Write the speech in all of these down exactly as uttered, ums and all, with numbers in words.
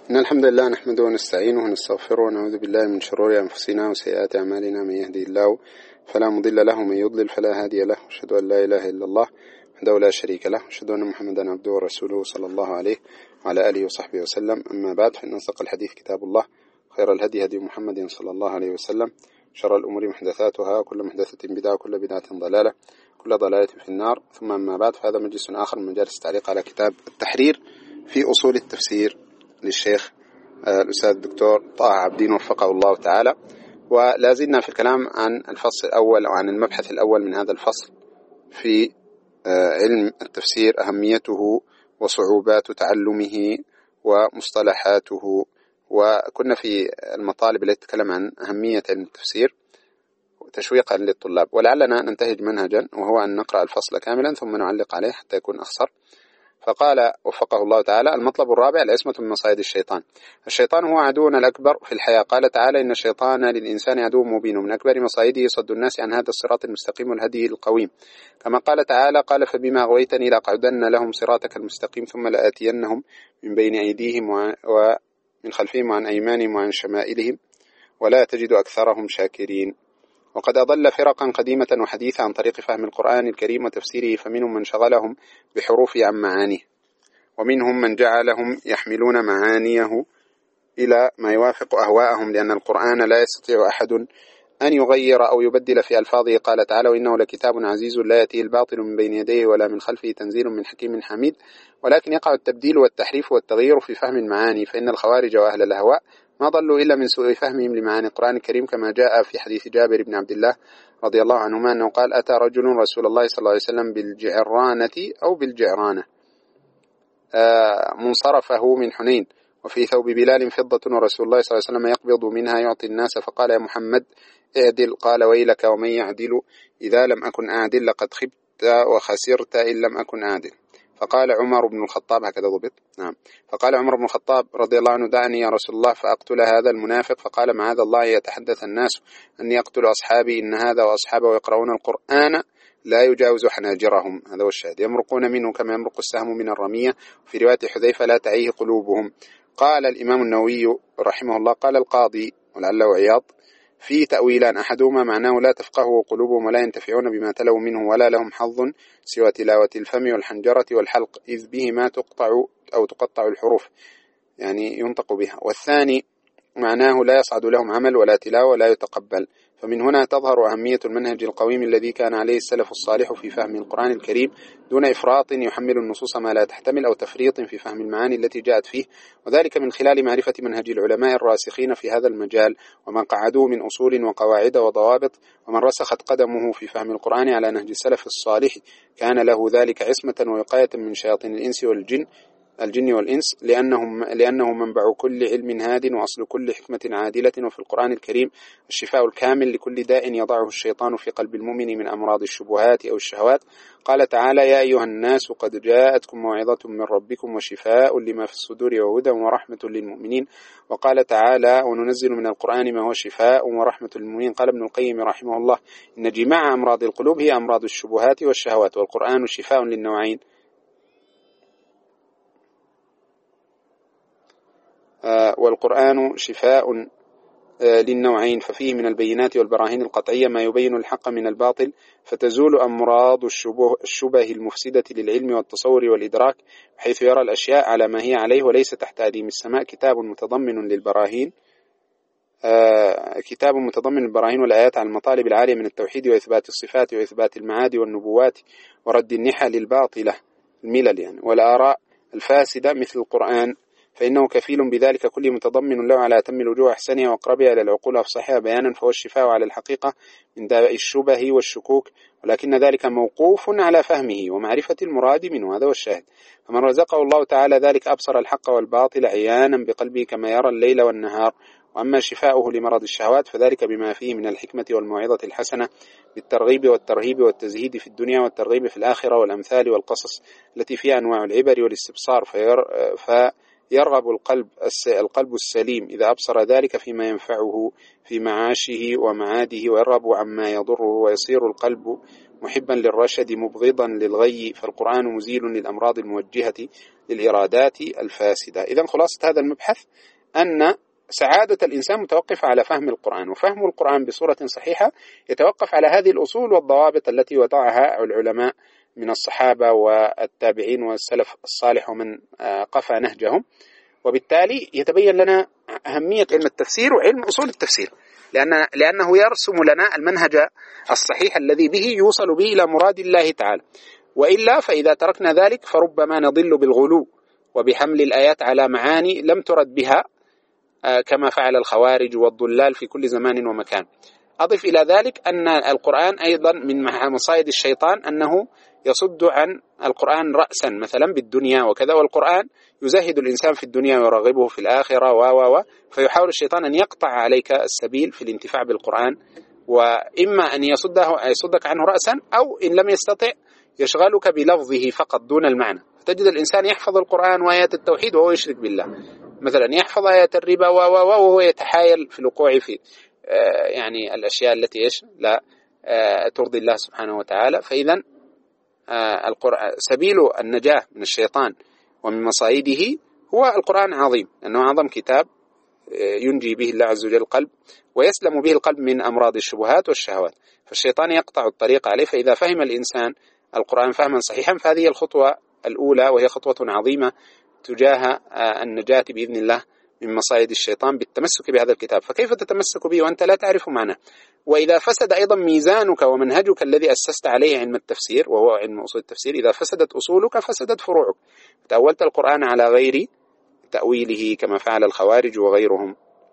إن الحمد لله نحمده ونستعينه ونستغفره ونعوذ بالله من شرور أنفسنا وسيئات أعمالنا. من يهدي الله فلا مضل له ومن يضلل فلا هادي له. أشهد أن لا إله إلا الله وحده لا شريك له، أشهد أن محمدا عبده ورسوله صلى الله عليه وعلى آله وصحبه وسلم. أما بعد، فإن أصدق الحديث كتاب الله، خير الهدي هدي محمد صلى الله عليه وسلم، شر الأمور محدثاتها، وكل محدثة بدعة، وكل بدعة ضلالة، كل ضلالة في النار. ثم أما بعد، فهذا مجلس آخر من مجالس التعليق على كتاب التحرير في أصول التفسير للشيخ الأستاذ الدكتور طه عابدين وفقه الله تعالى. ولا زلنا في الكلام عن الفصل الأول أو عن المبحث الأول من هذا الفصل في علم التفسير، أهميته وصعوبات تعلمه ومصطلحاته. وكنا في المطالب التي تتكلم عن أهمية علم التفسير تشويقا للطلاب، ولعلنا ننتهج منهجا وهو أن نقرأ الفصل كاملا ثم نعلق عليه حتى يكون أخصر. فقال وفقه الله تعالى: المطلب الرابع العصمة من مصائد الشيطان. الشيطان هو عدونا الأكبر في الحياة. قال تعالى: إن الشيطان للإنسان عدو مبين، من أكبر مصائده صد الناس عن هذا الصراط المستقيم والهدي القويم. كما قال تعالى: قال فبما أغويتني لأقعدن لهم صراطك المستقيم ثم لآتينهم من بين أيديهم ومن خلفهم وعن أيمانهم وعن شمائلهم ولا تجد أكثرهم شاكرين. وقد أضل فرقا قديمة وحديثة عن طريق فهم القرآن الكريم وتفسيره، فمنهم من شغلهم بحروف عن معانيه، ومنهم من جعلهم يحملون معانيه إلى ما يوافق أهواءهم، لأن القرآن لا يستطيع أحد أن يغير أو يبدل في ألفاظه. قال تعالى: وإنه لكتاب عزيز لا يأتيه الباطل من بين يديه ولا من خلفه تنزيل من حكيم حميد. ولكن يقع التبديل والتحريف والتغيير في فهم المعاني، فإن الخوارج وأهل الأهواء ما ضلوا إلا من سوء فهمهم لمعاني القرآن الكريم، كما جاء في حديث جابر بن عبد الله رضي الله عنهما أنه قال: أتى رجل رسول الله صلى الله عليه وسلم بالجعرانة أو بالجعرانة آه منصرفه من حنين، وفي ثوب بلال فضة، ورسول الله صلى الله عليه وسلم يقبض منها يعطي الناس، فقال: يا محمد اعدل. قال: ويلك ومن يعدل إذا لم أكن أعدل، لقد خبت وخسرت إن لم أكن أعدل. فقال عمر بن الخطاب، هكذا ضبط، نعم، فقال عمر بن الخطاب رضي الله عنه: دعني يا رسول الله فأقتل هذا المنافق. فقال: معاذ الله يتحدث الناس أني أقتل أصحابي، إن هذا وأصحابه يقرؤون القرآن لا يجاوز حناجرهم. هذا هو الشاهد: يمرقون منه كما يمرق السهم من الرمية. في رواية حذيفة: لا تعيه قلوبهم. قال الإمام النووي رحمه الله: قال القاضي ولعله عياض في تأويلان: أحدهما معناه لا تفقهوا قلوبهم ولا ينتفعون بما تلوا منه ولا لهم حظ سوى تلاوة الفم والحنجرة والحلق، إذ بهما تقطع أو تقطع الحروف، يعني ينطق بها. والثاني معناه لا يصعد لهم عمل ولا تلاوة ولا يتقبل. فمن هنا تظهر أهمية المنهج القويم الذي كان عليه السلف الصالح في فهم القرآن الكريم، دون إفراط يحمل النصوص ما لا تحتمل أو تفريط في فهم المعاني التي جاءت فيه، وذلك من خلال معرفة منهج العلماء الراسخين في هذا المجال، ومن قعدوه من أصول وقواعد وضوابط. ومن رسخت قدمه في فهم القرآن على نهج السلف الصالح كان له ذلك عصمة ووقاية من شياطين الإنس والجن الجن والإنس، لأنهم لأنه منبع كل علم هاد وأصل كل حكمة عادلة. وفي القرآن الكريم الشفاء الكامل لكل داء يضعه الشيطان في قلب المؤمن من أمراض الشبهات أو الشهوات. قال تعالى: يا أيها الناس قد جاءتكم موعظة من ربكم وشفاء لما في الصدور وهدى ورحمة للمؤمنين. وقال تعالى: وننزل من القرآن ما هو شفاء ورحمة للمؤمنين. قال ابن القيم رحمه الله: إن جماع أمراض القلوب هي أمراض الشبهات والشهوات، والقرآن شفاء للنوعين. والقرآن شفاء للنوعين، ففيه من البينات والبراهين القطعية ما يبين الحق من الباطل، فتزول أمراض الشبه, الشبه المفسدة للعلم والتصور والإدراك، حيث يرى الأشياء على ما هي عليه وليس تحت أديم السماء. كتاب متضمن للبراهين آه كتاب متضمن البراهين والآيات على المطالب العالية من التوحيد وإثبات الصفات وإثبات المعاد والنبوات ورد النحل الباطلة الملل يعني والآراء الفاسدة مثل القرآن، فإنه كفيل بذلك كل متضمن له على أتم الوجوه أحسنها وأقربها إلى العقول أفصحها بيانا، فهو الشفاء على الحقيقة من داء الشبه والشكوك، ولكن ذلك موقوف على فهمه ومعرفة المراد منه. هذا هو الشاهد: فمن رزقه الله تعالى ذلك أبصر الحق والباطل عيانا بقلبه كما يرى الليل والنهار. وأما شفاؤه لمرض الشهوات فذلك بما فيه من الحكمة والموعظة الحسنة بالترغيب والترهيب والتزهيد في الدنيا والترغيب في الآخرة والأمثال والقصص التي فيها أنواع العبر والاستبصار، فير ف يرغب القلب القلب السليم إذا أبصر ذلك فيما ينفعه في معاشه ومعاده، ويرغب عما يضره، ويصير القلب محبا للرشد مبغضا للغي. فالقرآن مزيل للأمراض الموجهة للإرادات الفاسدة. إذن خلاصة هذا المبحث أن سعادة الإنسان متوقفة على فهم القرآن، وفهم القرآن بصورة صحيحة يتوقف على هذه الأصول والضوابط التي وضعها العلماء من الصحابة والتابعين والسلف الصالح ومن قفى نهجهم. وبالتالي يتبين لنا أهمية علم التفسير وعلم أصول التفسير، لأن لأنه يرسم لنا المنهج الصحيح الذي به يوصل به إلى مراد الله تعالى. وإلا فإذا تركنا ذلك فربما نضل بالغلو وبحمل الآيات على معاني لم ترد بها كما فعل الخوارج والضلال في كل زمان ومكان. أضف إلى ذلك أن القرآن أيضا من مصائد الشيطان أنه يصد عن القرآن رأسا مثلا بالدنيا وكذا، والقرآن يزهد الإنسان في الدنيا ويرغبه في الآخرة و و و فيحاول الشيطان أن يقطع عليك السبيل في الانتفاع بالقرآن، وإما أن يصده يصدك عنه رأسا، أو إن لم يستطع يشغلك بلفظه فقط دون المعنى. فتجد الإنسان يحفظ القرآن وآيات التوحيد وهو يشرك بالله، مثلا يحفظ آيات الربا وهو يتحايل في الوقوع في يعني الأشياء التي إيش لا ترضي الله سبحانه وتعالى. فإذا القرآن سبيل النجاة من الشيطان ومن مصائده هو القرآن عظيم، لأنه أعظم كتاب ينجي به الله عز وجل القلب ويسلم به القلب من أمراض الشبهات والشهوات، فالشيطان يقطع الطريق عليه. فإذا فهم الإنسان القرآن فهما صحيحا فهذه الخطوة الأولى، وهي خطوة عظيمة تجاه النجاة بإذن الله من مصائد الشيطان بالتمسك بهذا الكتاب. فكيف تتمسك به وأنت لا تعرف معناه؟ وإذا فسد أيضا ميزانك ومنهجك الذي أسست عليه علم التفسير وهو علم أصول التفسير، إذا فسدت أصولك فسدت فروعك، تأولت القرآن على غير تأويله كما فعل الخوارج وغيرهم.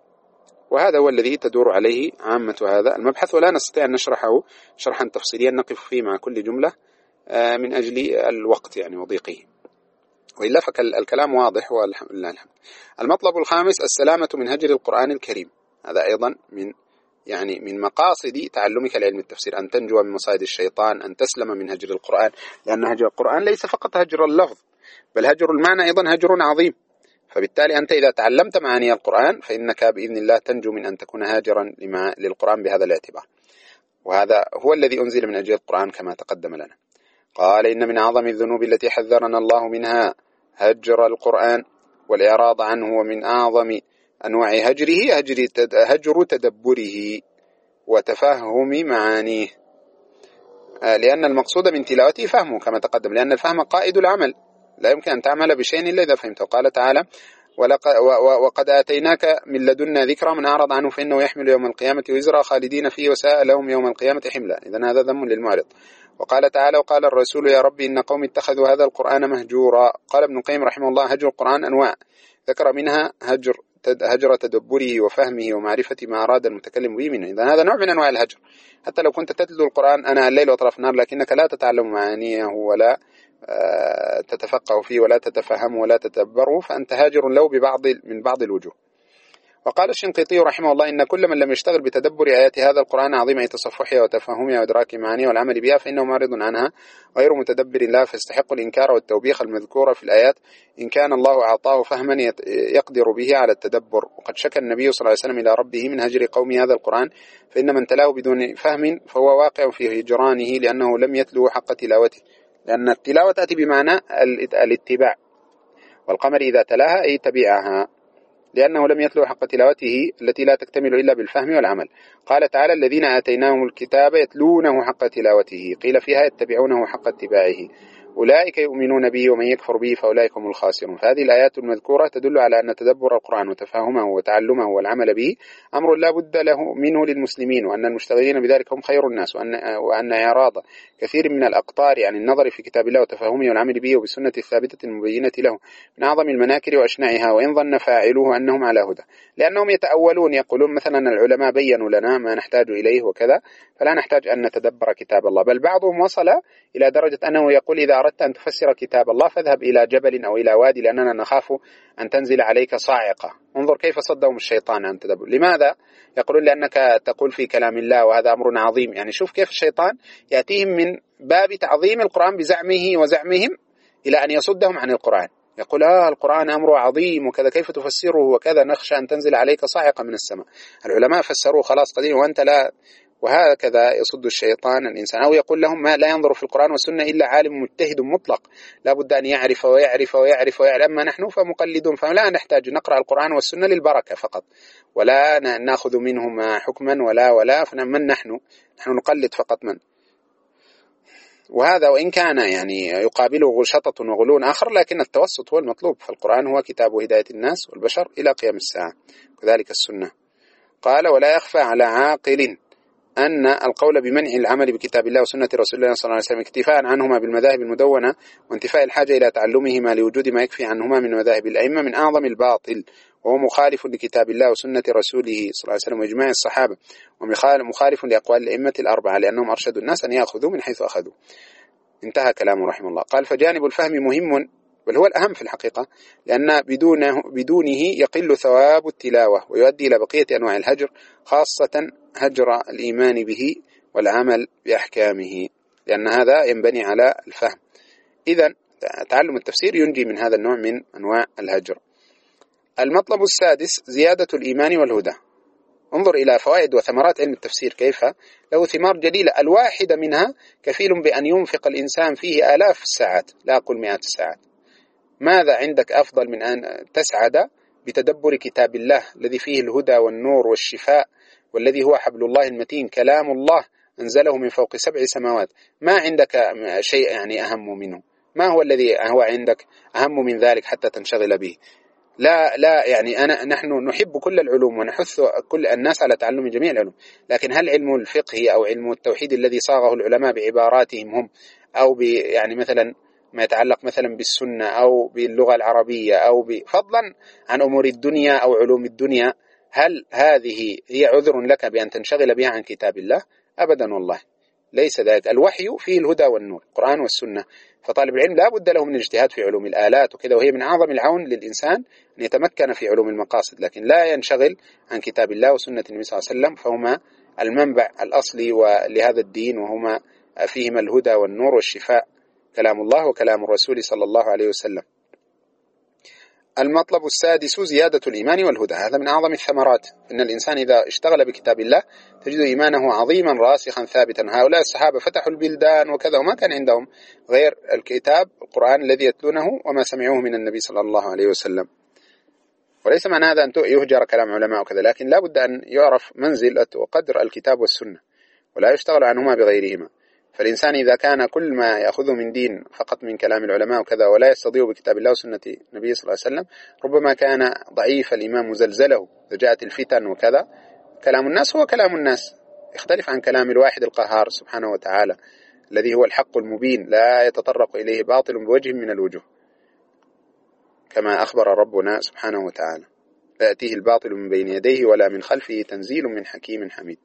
وهذا هو الذي تدور عليه عامة هذا المبحث، ولا نستطيع أن نشرحه شرحا تفصيليا نقف فيه مع كل جملة من أجل الوقت يعني وضيقه، وإلا فالكلام واضح والحمد لله الحمد. المطلب الخامس السلامة من هجر القرآن الكريم. هذا أيضا من يعني من مقاصد تعلمك لعلم التفسير، أن تنجو من مصائد الشيطان، أن تسلم من هجر القرآن، لأن هجر القرآن ليس فقط هجر اللفظ بل هجر المعنى أيضا هجر عظيم. فبالتالي أنت إذا تعلمت معاني القرآن فإنك بإذن الله تنجو من أن تكون هاجرا للقرآن بهذا الاعتبار، وهذا هو الذي أنزل من أجل القرآن كما تقدم لنا. قال إن من أعظم الذنوب التي حذرنا الله منها هجر القرآن والإعراض عنه، ومن أعظم أنواع هجره هجر, هجر تدبره وتفهم معانيه، لأن المقصود من تلاوته فهمه كما تقدم، لأن الفهم قائد العمل، لا يمكن أن تعمل بشيء إلا إذا فهمته. قال تعالى وقد آتيناك من لدنا ذكرا من أعرض عنه فإنه يحمل يوم القيامة وزرا خالدين فيه وساء لهم يوم القيامة حملا. إذن هذا ذم للمعرض. وقال تعالى وقال الرسول يا ربي إن قوم اتخذوا هذا القرآن مهجورا. قال ابن القيم رحمه الله هجر القرآن أنواع، ذكر منها هجر هجر تدبره وفهمه ومعرفة ما أراد المتكلم به منه. إذن هذا نوع من أنواع الهجر، حتى لو كنت تتلو القرآن أنا الليل وأطراف النهار لكنك لا تتعلم معانيه ولا تتفقه فيه ولا تتفهمه ولا تتدبره، فأنت هاجر له ببعض من بعض الوجوه. وقال الشنقيطي رحمه الله إن كل من لم يشتغل بتدبر آيات هذا القرآن عظيم تصفحها وتفهمها وإدراك معانيها والعمل بها فإنه معرض عنها غير متدبر لها، فيستحق الإنكار والتوبيخ المذكورة في الآيات إن كان الله أعطاه فهما يقدر به على التدبر. وقد شكى النبي صلى الله عليه وسلم إلى ربه من هجر قوم هذا القرآن، فإن من تلاه بدون فهم فهو واقع في هجرانه لأنه لم يتلو حق تلاوته، لأن التلاوة تأتي بمعنى الاتباع، والقمر إذا تلاها أي تبعها، لأنه لم يتلو حق تلاوته التي لا تكتمل إلا بالفهم والعمل. قال تعالى الذين آتيناهم الكتاب يتلونه حق تلاوته، قيل فيها يتبعونه حق اتباعه، أولئك يؤمنون به ومن يكفر به فأولئك هم الخاسرون. فهذه الآيات المذكورة تدل على أن تدبر القرآن وتفهمه وتعلمه والعمل به أمر لا بد له منه للمسلمين، وأن المشتغلين بذلك هم خير الناس، وأن, وأن إعراض كثير من الأقطار عن النظر في كتاب الله وتفهمه والعمل به وبالسنة الثابتة المبينة له من أعظم المناكر وأشنعها، وإن ظن فاعلوه أنهم على هدى، لأنهم يتأولون يقولون مثلا العلماء بينوا لنا ما نحتاج إليه وكذا فلا نحتاج أن نتدبر كتاب الله. بل بعضهم وصل إلى درجة أنه يقول إذا أردت أن تفسر كتاب الله فاذهب إلى جبل أو إلى وادي لأننا نخاف أن تنزل عليك صاعقة. انظر كيف صدهم الشيطان عن تدبر. لماذا؟ يقولون لأنك تقول في كلام الله وهذا أمر عظيم. يعني شوف كيف الشيطان يأتيهم من باب تعظيم القرآن بزعمه وزعمهم إلى أن يصدهم عن القرآن. يقول آه القرآن أمره عظيم وكذا كيف تفسره وكذا، نخشى أن تنزل عليك صاعقة من السماء. العلماء فسروه خلاص قديم وأنت لا وهكذا يصد الشيطان الإنسان، أو يقول لهم ما لا ينظر في القرآن والسنة إلا عالم مجتهد مطلق، لا بد أن يعرف ويعرف ويعرف ويعرف. أما نحن فمقلدون، فلا نحتاج نقرأ القرآن والسنة للبركة فقط، ولا نأخذ منهما حكما ولا ولا فمن نحن نحن نقلد فقط من. وهذا وإن كان يعني يقابله شطط وغلون آخر، لكن التوسط هو المطلوب. فالقرآن هو كتاب هداية الناس والبشر إلى قيام الساعة، كذلك السنة. قال: ولا يخفى على عاقل أن القول بمنع العمل بكتاب الله وسنة رسول الله صلى الله عليه وسلم اكتفاء عنهما بالمذاهب المدونة وانتفاء الحاجة إلى تعلمهما لوجود ما يكفي عنهما من مذاهب الأئمة من أعظم الباطل، وهو مخالف لكتاب الله وسنة رسوله صلى الله عليه وسلم وإجماع الصحابة، ومخالف لأقوال الأئمة الأربعة، لأنهم أرشدوا الناس أن يأخذوا من حيث أخذوا. انتهى كلامه رحمه الله. قال: فجانب الفهم مهم، بل هو الأهم في الحقيقة، لأن بدونه, بدونه يقل ثواب التلاوة ويؤدي إلى بقية أنواع الهجر، خاصة هجر الإيمان به والعمل بأحكامه، لأن هذا ينبني على الفهم. إذن تعلم التفسير ينجي من هذا النوع من أنواع الهجر. المطلب السادس: زيادة الإيمان والهدى. انظر إلى فوائد وثمرات علم التفسير، كيف له ثمار جليلة، الواحدة منها كفيل بأن ينفق الإنسان فيه آلاف الساعات، لا أقول مئات الساعات. ماذا عندك أفضل من أن تسعد بتدبر كتاب الله الذي فيه الهدى والنور والشفاء، والذي هو حبل الله المتين، كلام الله أنزله من فوق سبع سماوات؟ ما عندك شيء يعني أهم منه؟ ما هو الذي هو عندك أهم من ذلك حتى تنشغل به؟ لا لا يعني أنا نحن نحب كل العلوم ونحث كل الناس على تعلم جميع العلوم، لكن هل علم الفقه أو علم التوحيد الذي صاغه العلماء بعباراتهم هم، أو يعني مثلا ما يتعلق مثلا بالسنة أو باللغة العربية، أو فضلا عن أمور الدنيا أو علوم الدنيا، هل هذه هي عذر لك بأن تنشغل بها عن كتاب الله؟ أبدا والله، ليس ذلك. الوحي فيه الهدى والنور، القرآن والسنة، فطالب العلم لا بد له من الاجتهاد في علوم الآلات وكذا، وهي من أعظم العون للإنسان أن يتمكن في علوم المقاصد، لكن لا ينشغل عن كتاب الله وسنة النبي صلى الله عليه وسلم، فهما المنبع الأصلي لهذا الدين، وهما فيهما الهدى والنور والشفاء، كلام الله وكلام الرسول صلى الله عليه وسلم. المطلب السادس: زيادة الإيمان والهدى. هذا من أعظم الثمرات، إن الإنسان إذا اشتغل بكتاب الله تجد إيمانه عظيما راسخا ثابتا. هؤلاء الصحابة فتحوا البلدان وكذا، وما كان عندهم غير الكتاب القرآن الذي يتلونه وما سمعوه من النبي صلى الله عليه وسلم. وليس معنى هذا أن يهجر كلام علماء وكذا، لكن لا بد أن يعرف منزلة وقدر الكتاب والسنة، ولا يشتغل عنهما بغيرهما. فالإنسان إذا كان كل ما يأخذه من دين فقط من كلام العلماء وكذا، ولا يستضيء بكتاب الله وسنة النبي صلى الله عليه وسلم، ربما كان ضعيف الإيمان مزلزله، إذا جاءت الفتن وكذا. كلام الناس هو كلام الناس، يختلف عن كلام الواحد القهار سبحانه وتعالى الذي هو الحق المبين، لا يتطرق إليه باطل بوجه من الوجوه، كما أخبر ربنا سبحانه وتعالى: لا يأتيه الباطل من بين يديه ولا من خلفه تنزيل من حكيم حميد.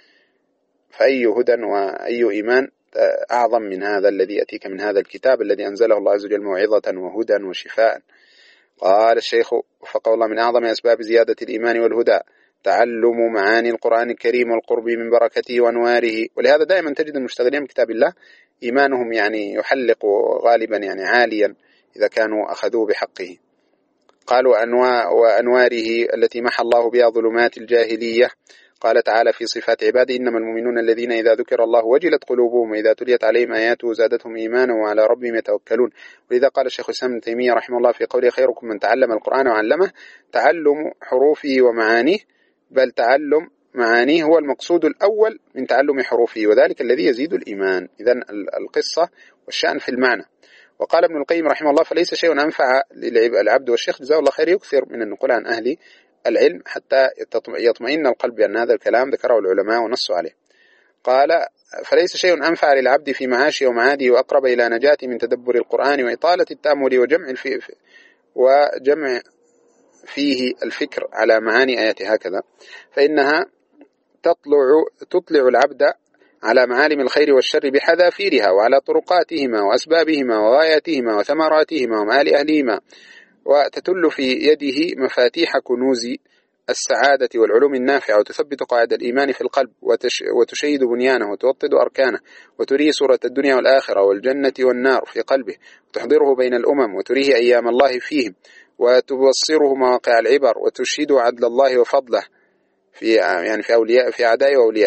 فأي هدى وأي إيمان أعظم من هذا الذي يأتيك من هذا الكتاب الذي أنزله الله عز وجل موعظة وهدى وشفاء. قال الشيخ وفقه الله: من أعظم أسباب زيادة الإيمان والهدى تعلم معاني القرآن الكريم والقرب من بركته وأنواره. ولهذا دائما تجد المشتغلين بكتاب الله إيمانهم يعني يحلق غالبا يعني عاليا إذا كانوا أخذوه بحقه. قالوا: وأنواره التي محى الله بها ظلمات الجاهلية. قال تعالى في صفات عباده: إنما المؤمنون الذين إذا ذكر الله وجلت قلوبهم وإذا تليت عليهم آياته زادتهم إيمانا وعلى ربهم يتوكلون. ولذا قال الشيخ الإسلام ابن تيمية رحمه الله في قوله: خيركم من تعلم القرآن وعلمه. تعلم حروفه ومعانيه، بل تعلم معانيه هو المقصود الأول من تعلم حروفه، وذلك الذي يزيد الإيمان. إذن القصة والشأن في المعنى. وقال ابن القيم رحمه الله: فليس شيء أنفع للعبد. والشيخ جزاه الله خير يكثر من النقول عن أهل العلم حتى يطمئن القلب بأن هذا الكلام ذكره العلماء ونصوا عليه. قال: فليس شيء أنفع للعبد في معاشه ومعاده وأقرب إلى نجاته من تدبر القرآن وإطالة التأمل وجمع في وجمع فيه الفكر على معاني آياته، هكذا فإنها تطلع تطلع العبد على معالم الخير والشر بحذافيرها وعلى طرقاتهما وأسبابهما وغاياتهما وثمراتهما ومآل أهلهما، وتتل في يده مفاتيح كنوز السعادة والعلوم النافعة، وتثبت قواعد الإيمان في القلب وتشيد بنيانه وتوطد أركانه، وتريه صورة الدنيا والآخرة والجنة والنار في قلبه، وتحضره بين الأمم وتريه أيام الله فيهم، وتبصره مواقع العبر، وتشهد عدل الله وفضله في يعني في أولياء في أعدائه وأوليائه،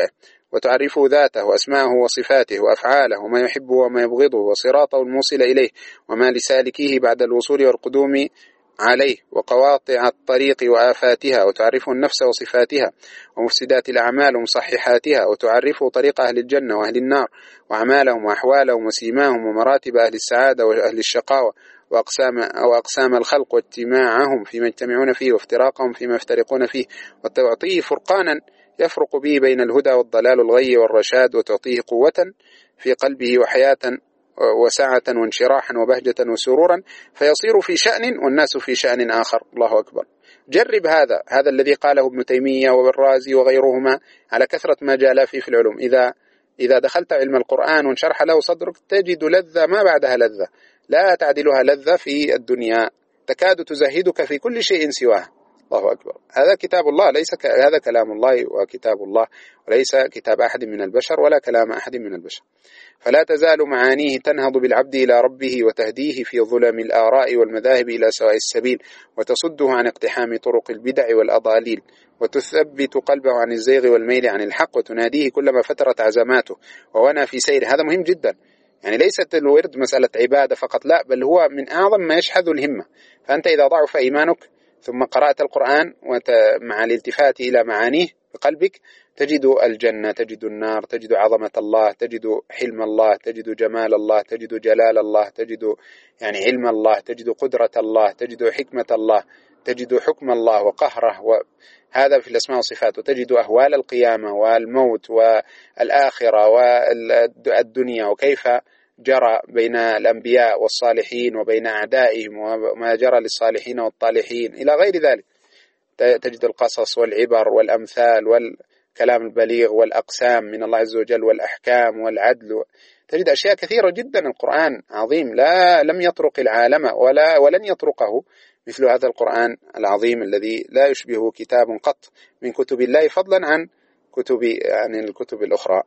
وتعرفه ذاته وأسماءه وصفاته وأفعاله وما يحبه وما يبغضه وصراطه الموصل إليه وما لسالكيه بعد الوصول والقدوم عليه وقواطع الطريق وآفاتها، وتعرفه النفس وصفاتها ومفسدات الأعمال ومصححاتها، وتعرفه طريق أهل الجنة وأهل النار وأعمالهم وأحوالهم وسيماهم ومراتب أهل السعادة وأهل الشقاوة وأقسام, أو أقسام الخلق واجتماعهم فيما يجتمعون فيه وافتراقهم فيما يفترقون فيه، وتعطيه فرقانا يفرق به بين الهدى والضلال والغي والرشاد، وتعطيه قوة في قلبه وحياة وسعة وانشراحا وبهجة وسرورا، فيصير في شأن والناس في شأن آخر. الله أكبر. جرب هذا هذا الذي قاله ابن تيمية والرازي وغيرهما على كثرة ما جاء فيه في العلوم. إذا إذا دخلت علم القرآن وانشرح له صدرك تجد لذة ما بعدها لذة لا تعدلها لذة في الدنيا، تكاد تزهدك في كل شيء سواه. الله أكبر. هذا كتاب الله، ليس ك... هذا كلام الله وكتاب الله، وليس كتاب أحد من البشر ولا كلام أحد من البشر. فلا تزال معانيه تنهض بالعبد إلى ربه وتهديه في ظلم الآراء والمذاهب إلى سواء السبيل، وتصده عن اقتحام طرق البدع والأضاليل، وتثبت قلبه عن الزيغ والميل عن الحق، وتناديه كلما فترت عزماته ووانا في سير. هذا مهم جدا، يعني ليست الورد مسألة عبادة فقط، لا، بل هو من أعظم ما يشحذ الهمة. فأنت إذا ضعف إيمانك ثم قرأت القرآن مع الالتفات إلى معانيه بقلبك تجد الجنة، تجد النار، تجد عظمة الله، تجد حلم الله، تجد جمال الله، تجد جلال الله، تجد يعني علم الله، تجد قدرة الله، تجد حكمة الله، تجد حكم الله وقهره، وهذا في الأسماء والصفات. وتجد أهوال القيامة والموت والآخرة والدنيا وكيف جرى بين الأنبياء والصالحين وبين أعدائهم وما جرى للصالحين والطالحين إلى غير ذلك. تجد القصص والعبر والأمثال والكلام البليغ والأقسام من الله عز وجل والأحكام والعدل، تجد أشياء كثيرة جدا. القرآن عظيم، لا لم يطرق العالم ولا ولن يطرقه مثل هذا القرآن العظيم الذي لا يشبه كتاب قط من كتب الله، فضلا عن كتب عن الكتب الأخرى.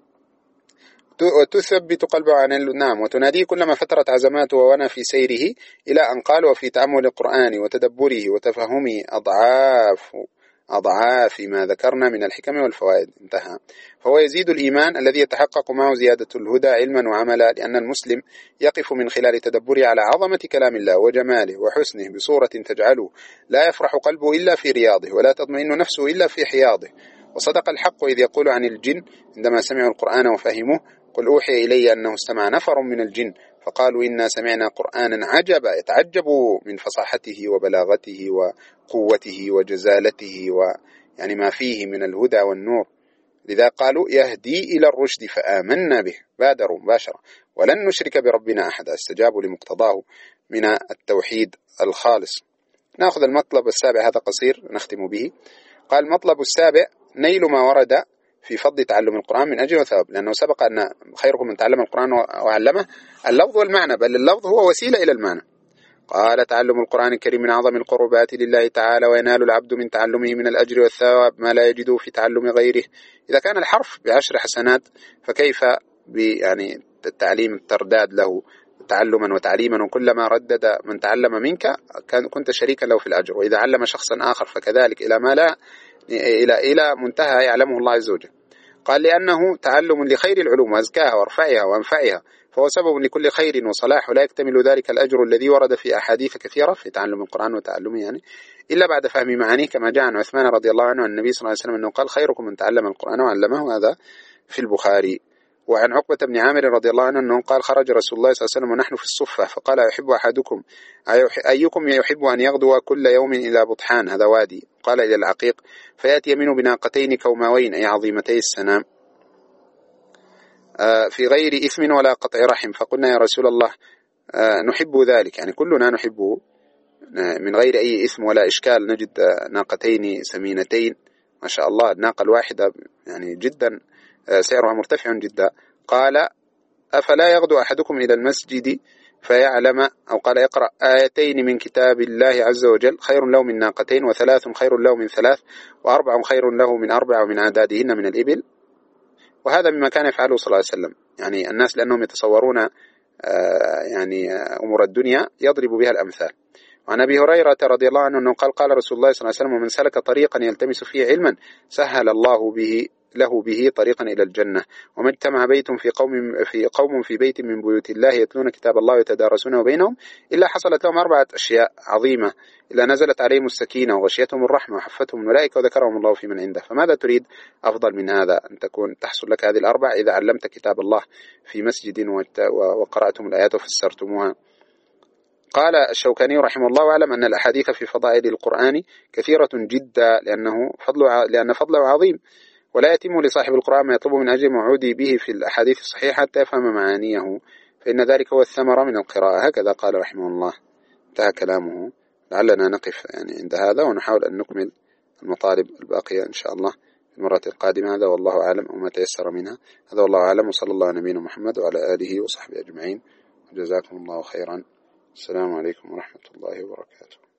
وتثبت قلبه عن النعم، وتناديه كلما فترت عزماته ووانا في سيره، إلى أن قال: وفي تأمل القرآن وتدبره وتفهمه أضعاف أضعاف ما ذكرنا من الحكم والفوائد. انتهى. فهو يزيد الإيمان الذي يتحقق معه زيادة الهدى علما وعملا، لأن المسلم يقف من خلال تدبره على عظمة كلام الله وجماله وحسنه بصورة تجعله لا يفرح قلبه إلا في رياضه، ولا تطمئن نفسه إلا في حياضه. وصدق الحق إذ يقول عن الجن عندما سمعوا القرآن وفهموه: قل أوحي إلي أنه استمع نفر من الجن فقالوا إنا سمعنا قرآنا عجبا، يتعجبوا من فصاحته وبلاغته وقوته وجزالته ويعني ما فيه من الهدى والنور. لذا قالوا: يهدي إلى الرشد فآمنا به، بادروا مباشرة، ولن نشرك بربنا أحدا، استجابوا لمقتضاه من التوحيد الخالص. نأخذ المطلب السابع، هذا قصير نختم به. قال: المطلب السابع نيل ما ورد في فضل تعلم القرآن من أجل وثواب، لأنه سبق أن خيركم من تعلم القرآن وعلمه، اللفظ والمعنى، بل اللفظ هو وسيلة إلى المعنى. قال: تعلم القرآن الكريم من أعظم القربات لله تعالى، وينال العبد من تعلمه من الأجر والثواب ما لا يجده في تعلم غيره. إذا كان الحرف بعشر حسنات فكيف يعني التعليم الترداد له تعلما وتعليما، وكلما ردد من تعلم منك كنت شريكا له في الأجر، وإذا علم شخصا آخر فكذلك إلى ما لا إلى إلى منتهى يعلمه الله عز وجل. قال: لأنه تعلم لخير العلوم وأزكاها وارفعها وأنفعها، فهو سبب لكل خير وصلاح، ولا يكتمل ذلك الأجر الذي ورد في أحاديث كثيرة في تعلم القرآن وتعلمه يعني إلا بعد فهم معانيه، كما جاء عن عثمان رضي الله عنه عن النبي صلى الله عليه وسلم أنه قال: خيركم من تعلم القرآن وعلمه. هذا في البخاري. وعن عقبة بن عامر رضي الله عنه أنه قال: خرج رسول الله صلى الله عليه وسلم ونحن في الصفة فقال: يحب أحدكم أيكم يحب أن يغدو كل يوم إلى بطحان، هذا وادي، قال إلى العقيق، فيأتي يمين بناقتين كوماوين أي عظيمتي السنام في غير إثم ولا قطع رحم، فقلنا: يا رسول الله نحب ذلك، يعني كلنا نحبه من غير أي إثم ولا إشكال. نجد ناقتين سمينتين ما شاء الله، الناقة الواحدة يعني جدا سعرها مرتفع جدا. قال: أفلا يغدو أحدكم إلى المسجد فيعلم، أو قال: يقرأ آيتين من كتاب الله عز وجل خير له من ناقتين، وثلاث خير له من ثلاث، وأربع خير له من أربع، ومن عدادهن من الإبل. وهذا مما كان يفعله صلى الله عليه وسلم. يعني الناس لأنهم يتصورون يعني أمور الدنيا يضرب بها الأمثال. وعن أبي هريرة رضي الله عنه أنه قال: قال رسول الله صلى الله عليه وسلم: ومن سلك طريقا يلتمس فيه علما سهل الله به له به طريقا إلى الجنة. وما اجتمع بيت في قوم في قوم في بيت من بيوت الله يتلون كتاب الله ويتدارسونه بينهم إلا حصلت لهم أربعة أشياء عظيمة: إلا نزلت عليهم السكينة وغشيتهم الرحمة وحفتهم الملائكة وذكرهم الله في من عنده. فماذا تريد أفضل من هذا؟ أن تكون تحصل لك هذه الأربع إذا علمت كتاب الله في مسجد وقرأتم الآيات وفسرتموها. قال الشوكاني رحمه الله: واعلم أن الأحاديث في فضائل القرآن كثيرة جدا لأنه فضل لأن فضله عظيم، ولا يتم لصاحب القرآن ما يطلب من أجل موعود به في الأحاديث الصحيحة حتى يفهم معانيه، فإن ذلك هو الثمرة من القراءة. هكذا قال رحمه الله. انتهى كلامه. لعلنا نقف يعني عند هذا ونحاول أن نكمل المطالب الباقية إن شاء الله في المرة القادمة. هذا والله أعلم وما تيسر منها. هذا والله أعلم، وصلى الله على نبينا محمد وعلى آله وصحبه أجمعين، وجزاكم الله خيرا. السلام عليكم ورحمة الله وبركاته.